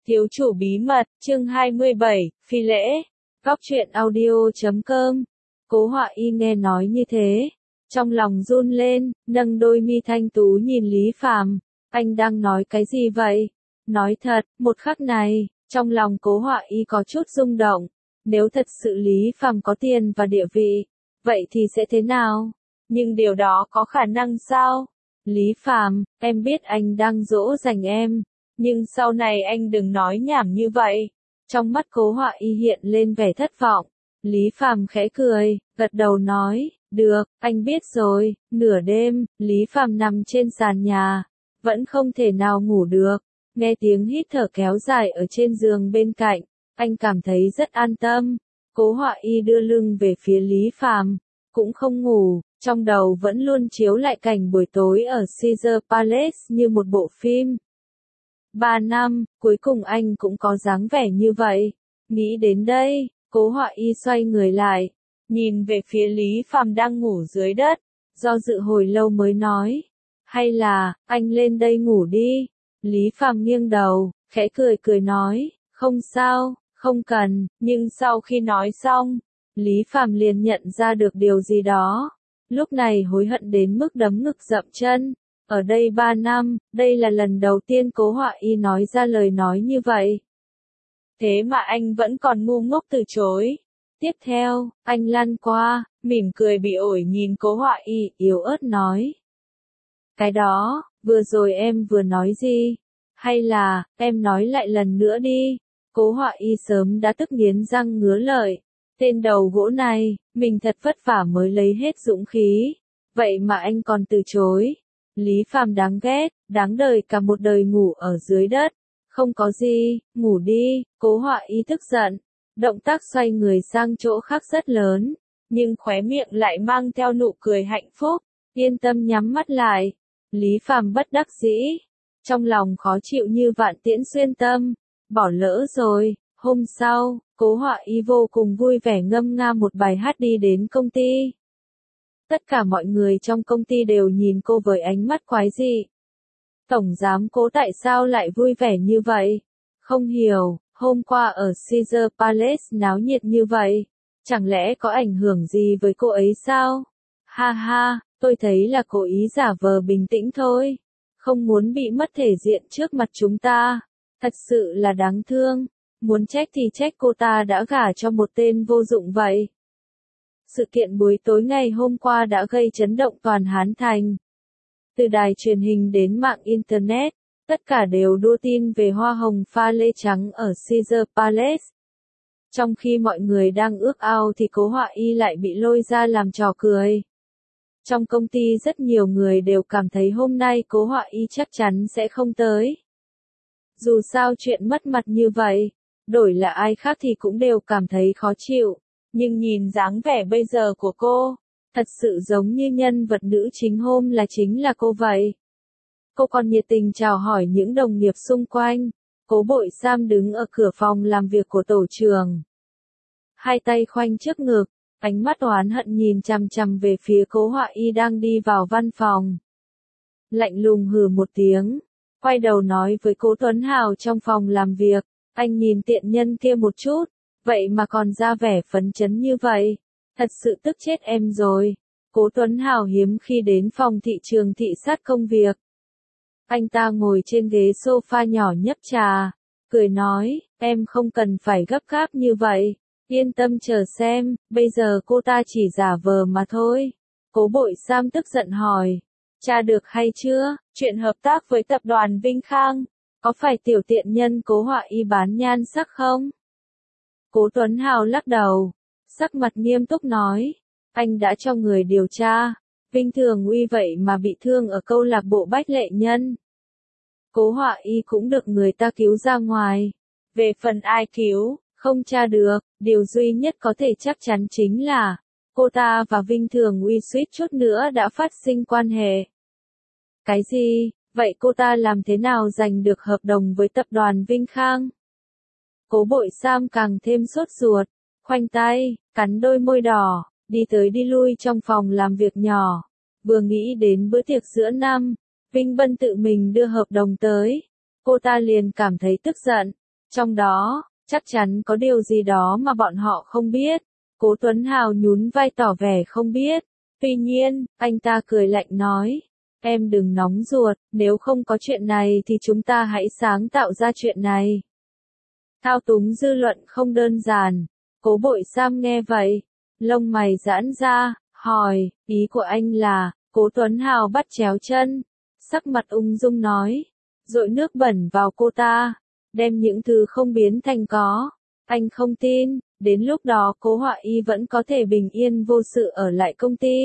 Thiếu chủ bí mật, chương 27, phi lễ. Góc truyện audio.com. Cố Họa Y nghe nói như thế, trong lòng run lên, nâng đôi mi thanh tú nhìn Lý Phàm. Anh đang nói cái gì vậy? Nói thật, một khắc này, trong lòng Cố Họa Y có chút rung động. Nếu thật sự Lý Phàm có tiền và địa vị, vậy thì sẽ thế nào? Nhưng điều đó có khả năng sao? Lý Phàm, em biết anh đang dỗ dành em. Nhưng sau này anh đừng nói nhảm như vậy. Trong mắt Cố Họa Y hiện lên vẻ thất vọng. Lý Phàm khẽ cười, gật đầu nói, được, anh biết rồi. Nửa đêm, Lý Phàm nằm trên sàn nhà, vẫn không thể nào ngủ được. Nghe tiếng hít thở kéo dài ở trên giường bên cạnh, anh cảm thấy rất an tâm. Cố Họa Y đưa lưng về phía Lý Phàm, cũng không ngủ, trong đầu vẫn luôn chiếu lại cảnh buổi tối ở Caesar Palace như một bộ phim. 3 năm, cuối cùng anh cũng có dáng vẻ như vậy. Nghĩ đến đây, Cố Họa Y xoay người lại, nhìn về phía Lý Phàm đang ngủ dưới đất, do dự hồi lâu mới nói, hay là, anh lên đây ngủ đi. Lý Phàm nghiêng đầu, khẽ cười cười nói, không sao, không cần, nhưng sau khi nói xong, Lý Phàm liền nhận ra được điều gì đó. Lúc này hối hận đến mức đấm ngực dậm chân. Ở đây 3 năm, đây là lần đầu tiên Cố Họa Y nói ra lời nói như vậy. Thế mà anh vẫn còn ngu ngốc từ chối. Tiếp theo, anh lăn qua, mỉm cười bị ổi nhìn Cố Họa Y, yếu ớt nói. Cái đó, vừa rồi em vừa nói gì? Hay là, em nói lại lần nữa đi. Cố Họa Y sớm đã tức nghiến răng ngứa lợi. Tên đầu gỗ này, mình thật vất vả mới lấy hết dũng khí. Vậy mà anh còn từ chối. Lý Phàm đáng ghét, đáng đời cả một đời ngủ ở dưới đất. Không có gì, ngủ đi. Cố Họa Y tức giận. Động tác xoay người sang chỗ khác rất lớn, nhưng khóe miệng lại mang theo nụ cười hạnh phúc. Yên tâm nhắm mắt lại. Lý Phàm bất đắc dĩ, trong lòng khó chịu như vạn tiễn xuyên tâm. Bỏ lỡ rồi. Hôm sau, Cố Họa Y vô cùng vui vẻ ngâm nga một bài hát đi đến công ty. Tất cả mọi người trong công ty đều nhìn cô với ánh mắt quái dị. Tổng giám Cố tại sao lại vui vẻ như vậy? Không hiểu, hôm qua ở Caesar Palace náo nhiệt như vậy, chẳng lẽ có ảnh hưởng gì với cô ấy sao? Ha ha, tôi thấy là cố ý giả vờ bình tĩnh thôi. Không muốn bị mất thể diện trước mặt chúng ta. Thật sự là đáng thương. Muốn trách thì trách cô ta đã gả cho một tên vô dụng vậy. Sự kiện buổi tối ngày hôm qua đã gây chấn động toàn Hán Thành. Từ đài truyền hình đến mạng Internet, tất cả đều đua tin về hoa hồng pha lê trắng ở Caesar Palace. Trong khi mọi người đang ước ao thì Cố Họa Y lại bị lôi ra làm trò cười. Trong công ty rất nhiều người đều cảm thấy hôm nay Cố Họa Y chắc chắn sẽ không tới. Dù sao chuyện mất mặt như vậy, đổi là ai khác thì cũng đều cảm thấy khó chịu. Nhưng nhìn dáng vẻ bây giờ của cô, thật sự giống như nhân vật nữ chính hôm là chính là cô vậy. Cô còn nhiệt tình chào hỏi những đồng nghiệp xung quanh. Cố Bội Sam đứng ở cửa phòng làm việc của tổ trưởng. Hai tay khoanh trước ngực, ánh mắt oán hận nhìn chằm chằm về phía Cố Họa Y đang đi vào văn phòng. Lạnh lùng hừ một tiếng, quay đầu nói với Cố Tuấn Hào trong phòng làm việc, anh nhìn tiện nhân kia một chút, vậy mà còn ra vẻ phấn chấn như vậy, thật sự tức chết em rồi. Cố Tuấn Hào hiếm khi đến phòng thị trường thị sát công việc. Anh ta ngồi trên ghế sofa nhỏ nhấp trà, cười nói, em không cần phải gấp gáp như vậy, yên tâm chờ xem, bây giờ cô ta chỉ giả vờ mà thôi. Cố Bội Sam tức giận hỏi, tra được hay chưa, chuyện hợp tác với tập đoàn Vinh Khang, có phải tiểu tiện nhân Cố Họa Y bán nhan sắc không? Cố Tuấn Hào lắc đầu, sắc mặt nghiêm túc nói, anh đã cho người điều tra, Vinh Thường Uy vậy mà bị thương ở câu lạc bộ Bách Lệ Nhân. Cố Họa Y cũng được người ta cứu ra ngoài. Về phần ai cứu, không tra được, điều duy nhất có thể chắc chắn chính là, cô ta và Vinh Thường Uy suýt chút nữa đã phát sinh quan hệ. Cái gì? Vậy cô ta làm thế nào giành được hợp đồng với tập đoàn Vinh Khang? Cố Bội Sam càng thêm sốt ruột, khoanh tay, cắn đôi môi đỏ, đi tới đi lui trong phòng làm việc nhỏ. Vừa nghĩ đến bữa tiệc giữa năm, Vinh Bân tự mình đưa hợp đồng tới, cô ta liền cảm thấy tức giận. Trong đó, chắc chắn có điều gì đó mà bọn họ không biết. Cố Tuấn Hào nhún vai tỏ vẻ không biết. Tuy nhiên, anh ta cười lạnh nói, em đừng nóng ruột, nếu không có chuyện này thì chúng ta hãy sáng tạo ra chuyện này. Thao túng dư luận không đơn giản. Cố Bội Sam nghe vậy, lông mày giãn ra, hỏi, ý của anh là, Cố Tuấn Hào bắt chéo chân, sắc mặt ung dung nói, dội nước bẩn vào cô ta, đem những thứ không biến thành có. Anh không tin, đến lúc đó Cố Họa Y vẫn có thể bình yên vô sự ở lại công ty.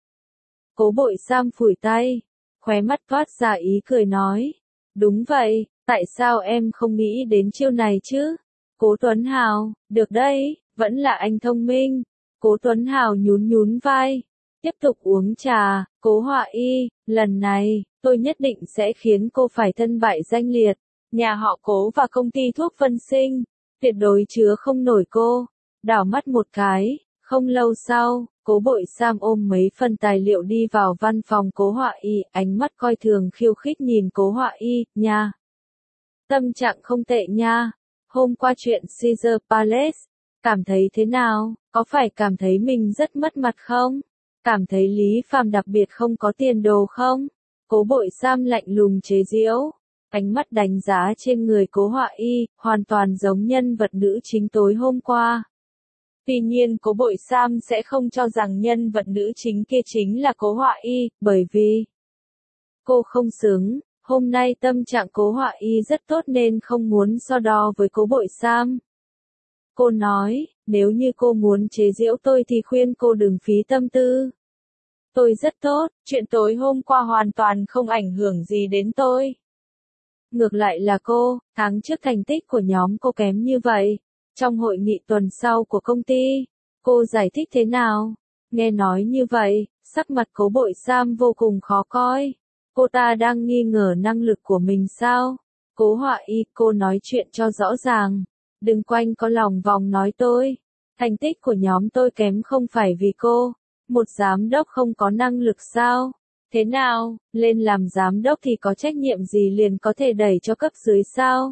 Cố Bội Sam phủi tay, khóe mắt toát ra ý cười nói, đúng vậy, tại sao em không nghĩ đến chiêu này chứ? Cố Tuấn Hào, được đấy, vẫn là anh thông minh. Cố Tuấn Hào nhún nhún vai, tiếp tục uống trà. Cố Họa Y, lần này, tôi nhất định sẽ khiến cô phải thân bại danh liệt. Nhà họ Cố và công ty thuốc Vân Sinh, tuyệt đối chứa không nổi cô. Đảo mắt một cái, không lâu sau, Cố Bội Sam ôm mấy phần tài liệu đi vào văn phòng Cố Họa Y, ánh mắt coi thường khiêu khích nhìn Cố Họa Y, nha. Tâm trạng không tệ nha. Hôm qua chuyện Caesar Palace, cảm thấy thế nào, có phải cảm thấy mình rất mất mặt không? Cảm thấy Lý Phàm đặc biệt không có tiền đồ không? Cố Bội Sam lạnh lùng chế giễu, ánh mắt đánh giá trên người Cố Họa Y, hoàn toàn giống nhân vật nữ chính tối hôm qua. Tuy nhiên Cố Bội Sam sẽ không cho rằng nhân vật nữ chính kia chính là Cố Họa Y, bởi vì cô không xứng. Hôm nay tâm trạng Cố Họa Y rất tốt nên không muốn so đo với Cố Bội Sam. Cô nói, nếu như cô muốn chế giễu tôi thì khuyên cô đừng phí tâm tư. Tôi rất tốt, chuyện tối hôm qua hoàn toàn không ảnh hưởng gì đến tôi. Ngược lại là cô, tháng trước thành tích của nhóm cô kém như vậy. Trong hội nghị tuần sau của công ty, cô giải thích thế nào? Nghe nói như vậy, sắc mặt Cố Bội Sam vô cùng khó coi. Cô ta đang nghi ngờ năng lực của mình sao? Cố Họa Y, cô nói chuyện cho rõ ràng. Đừng quanh có lòng vòng nói tôi. Thành tích của nhóm tôi kém không phải vì cô. Một giám đốc không có năng lực sao? Thế nào, lên làm giám đốc thì có trách nhiệm gì liền có thể đẩy cho cấp dưới sao?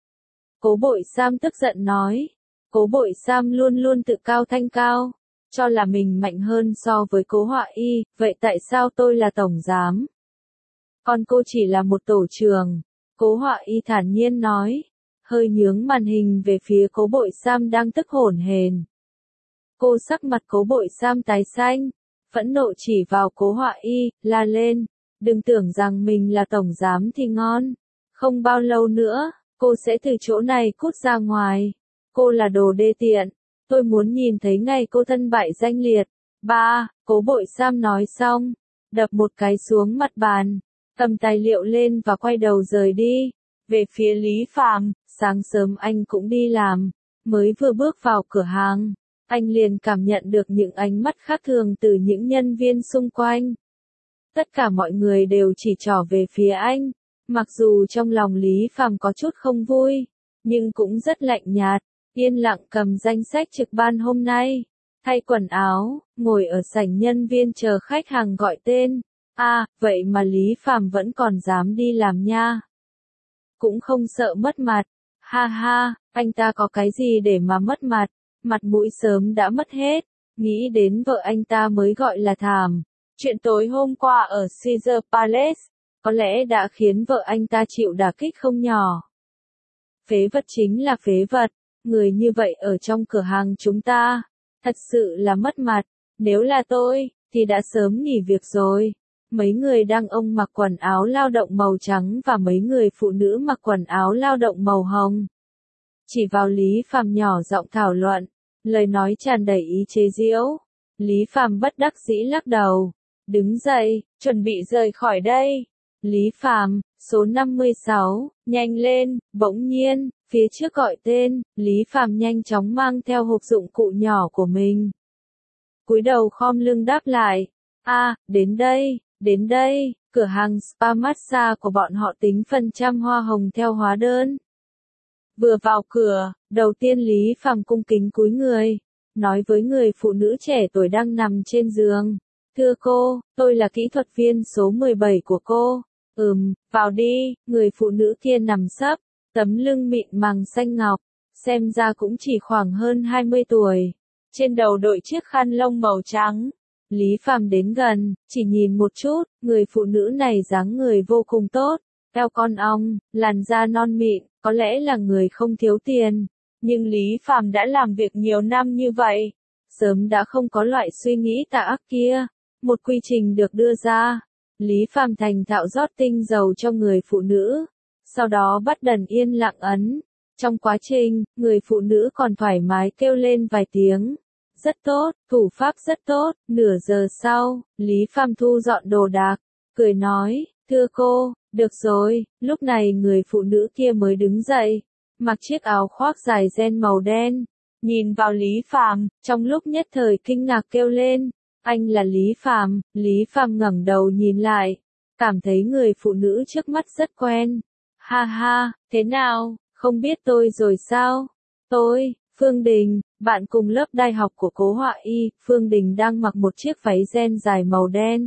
Cố Bội Sam tức giận nói. Cố Bội Sam luôn luôn tự cao thanh cao, cho là mình mạnh hơn so với Cố Họa Y, vậy tại sao tôi là tổng giám? Còn cô chỉ là một tổ trưởng. Cố Họa Y thản nhiên nói, hơi nhướng màn hình về phía Cố Bội Sam đang tức hổn hển. Cô sắc mặt Cố Bội Sam tái xanh, phẫn nộ chỉ vào Cố Họa Y, la lên, đừng tưởng rằng mình là tổng giám thì ngon. Không bao lâu nữa, cô sẽ từ chỗ này cút ra ngoài. Cô là đồ đê tiện, tôi muốn nhìn thấy ngày cô thân bại danh liệt. Ba, Cố Bội Sam nói xong, đập một cái xuống mặt bàn, cầm tài liệu lên và quay đầu rời đi. Về phía Lý Phàm, sáng sớm anh cũng đi làm, mới vừa bước vào cửa hàng, anh liền cảm nhận được những ánh mắt khác thường từ những nhân viên xung quanh. Tất cả mọi người đều chỉ trỏ về phía anh, mặc dù trong lòng Lý Phàm có chút không vui, nhưng cũng rất lạnh nhạt, yên lặng cầm danh sách trực ban hôm nay, thay quần áo, ngồi ở sảnh nhân viên chờ khách hàng gọi tên. Vậy mà Lý Phàm vẫn còn dám đi làm nha. Cũng không sợ mất mặt. Ha ha, anh ta có cái gì để mà mất mặt, mặt mũi sớm đã mất hết, nghĩ đến vợ anh ta mới gọi là thảm. Chuyện tối hôm qua ở Caesar Palace, có lẽ đã khiến vợ anh ta chịu đả kích không nhỏ. Phế vật chính là phế vật, người như vậy ở trong cửa hàng chúng ta, thật sự là mất mặt, nếu là tôi, thì đã sớm nghỉ việc rồi. Mấy người đàn ông mặc quần áo lao động màu trắng và mấy người phụ nữ mặc quần áo lao động màu hồng. Chỉ vào Lý Phàm nhỏ giọng thảo luận, lời nói tràn đầy ý chế giễu. Lý Phàm bất đắc dĩ lắc đầu, đứng dậy, chuẩn bị rời khỏi đây. Lý Phàm, số 56, nhanh lên, bỗng nhiên, phía trước gọi tên, Lý Phàm nhanh chóng mang theo hộp dụng cụ nhỏ của mình. Cúi đầu khom lưng đáp lại, đến đây, cửa hàng spa massage của bọn họ tính phần trăm hoa hồng theo hóa đơn. Vừa vào cửa, đầu tiên Lý Phàm cung kính cúi người, nói với người phụ nữ trẻ tuổi đang nằm trên giường. Thưa cô, tôi là kỹ thuật viên số 17 của cô. Vào đi, người phụ nữ kia nằm sấp, tấm lưng mịn màng xanh ngọc, xem ra cũng chỉ khoảng hơn 20 tuổi. Trên đầu đội chiếc khăn lông màu trắng. Lý Phàm đến gần, chỉ nhìn một chút, người phụ nữ này dáng người vô cùng tốt, eo con ong, làn da non mịn, có lẽ là người không thiếu tiền. Nhưng Lý Phàm đã làm việc nhiều năm như vậy, sớm đã không có loại suy nghĩ tà ác kia. Một quy trình được đưa ra. Lý Phàm thành thạo rót tinh dầu cho người phụ nữ, sau đó bắt đần yên lặng ấn. Trong quá trình, người phụ nữ còn thoải mái kêu lên vài tiếng. Rất tốt, thủ pháp rất tốt. Nửa giờ sau, Lý Phàm thu dọn đồ đạc, cười nói, thưa cô, được rồi. Lúc này người phụ nữ kia mới đứng dậy, mặc chiếc áo khoác dài ren màu đen, nhìn vào Lý Phàm, trong lúc nhất thời kinh ngạc kêu lên, anh là Lý Phàm. Lý Phàm ngẩng đầu nhìn lại, cảm thấy người phụ nữ trước mắt rất quen. Ha ha, thế nào, không biết tôi rồi sao? Tôi, Phương Đình, bạn cùng lớp đại học của Cố Họa Y. Phương Đình đang mặc một chiếc váy ren dài màu đen.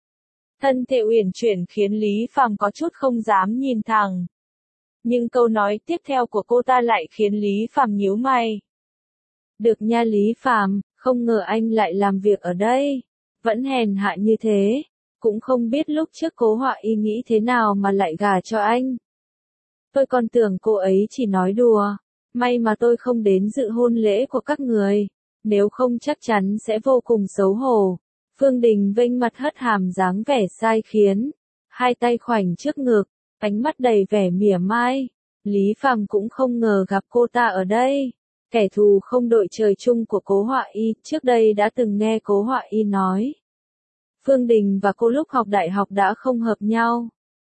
Thân thể uyển chuyển khiến Lý Phàm có chút không dám nhìn thẳng. Nhưng câu nói tiếp theo của cô ta lại khiến Lý Phàm nhíu mày. Được nha Lý Phàm, không ngờ anh lại làm việc ở đây. Vẫn hèn hạ như thế. Cũng không biết lúc trước Cố Họa Y nghĩ thế nào mà lại gả cho anh. Tôi còn tưởng cô ấy chỉ nói đùa. May mà tôi không đến dự hôn lễ của các người. Nếu không chắc chắn sẽ vô cùng xấu hổ. Phương Đình vênh mặt hất hàm dáng vẻ sai khiến. Hai tay khoanh trước ngực, ánh mắt đầy vẻ mỉa mai. Lý Phàm cũng không ngờ gặp cô ta ở đây. Kẻ thù không đội trời chung của Cố Họa Y, trước đây đã từng nghe Cố Họa Y nói. Phương Đình và cô lúc học đại học đã không hợp nhau.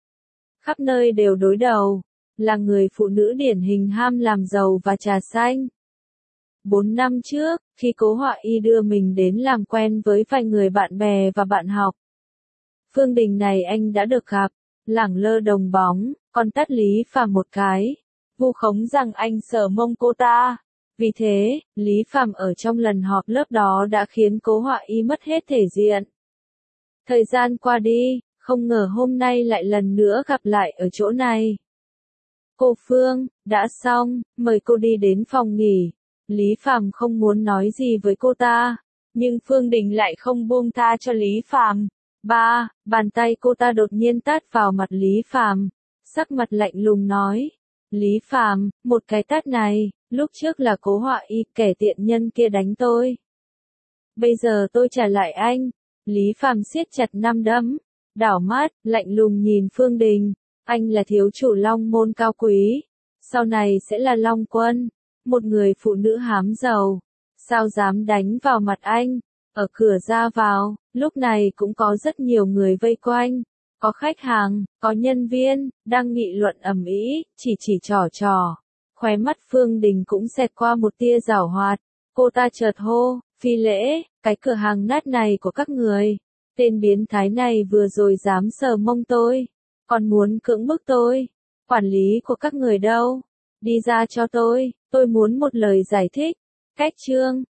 Khắp nơi đều đối đầu, là người phụ nữ điển hình ham làm giàu và trà xanh. 4 năm trước, khi Cố Họa Y đưa mình đến làm quen với vài người bạn bè và bạn học. Phương Đình này anh đã được gặp, lẳng lơ đồng bóng, còn tát Lý Phàm một cái, vu khống rằng anh sờ mông cô ta. Vì thế, Lý Phàm ở trong lần họp lớp đó đã khiến Cố Họa Y mất hết thể diện. Thời gian qua đi, không ngờ hôm nay lại lần nữa gặp lại ở chỗ này. Cô Phương, đã xong, mời cô đi đến phòng nghỉ. Lý Phàm không muốn nói gì với cô ta, nhưng Phương Đình lại không buông tha cho Lý Phàm. Bàn tay cô ta đột nhiên tát vào mặt Lý Phàm, sắc mặt lạnh lùng nói. Lý Phàm, một cái tát này, lúc trước là Cố Họa Y, kẻ tiện nhân kia đánh tôi. Bây giờ tôi trả lại anh. Lý Phàm siết chặt nắm đấm, đảo mắt, lạnh lùng nhìn Phương Đình. Anh là thiếu chủ Long Môn cao quý, sau này sẽ là Long Quân, một người phụ nữ hám giàu. Sao dám đánh vào mặt anh? Ở cửa ra vào, lúc này cũng có rất nhiều người vây quanh. Có khách hàng, có nhân viên, đang nghị luận ầm ĩ, chỉ trò. Khóe mắt Phương Đình cũng xẹt qua một tia giảo hoạt. Cô ta chợt hô, phi lễ, cái cửa hàng nát này của các người. Tên biến thái này vừa rồi dám sờ mông tôi. Còn muốn cưỡng bức tôi. Quản lý của các người đâu? Đi ra cho tôi muốn một lời giải thích. Cách chương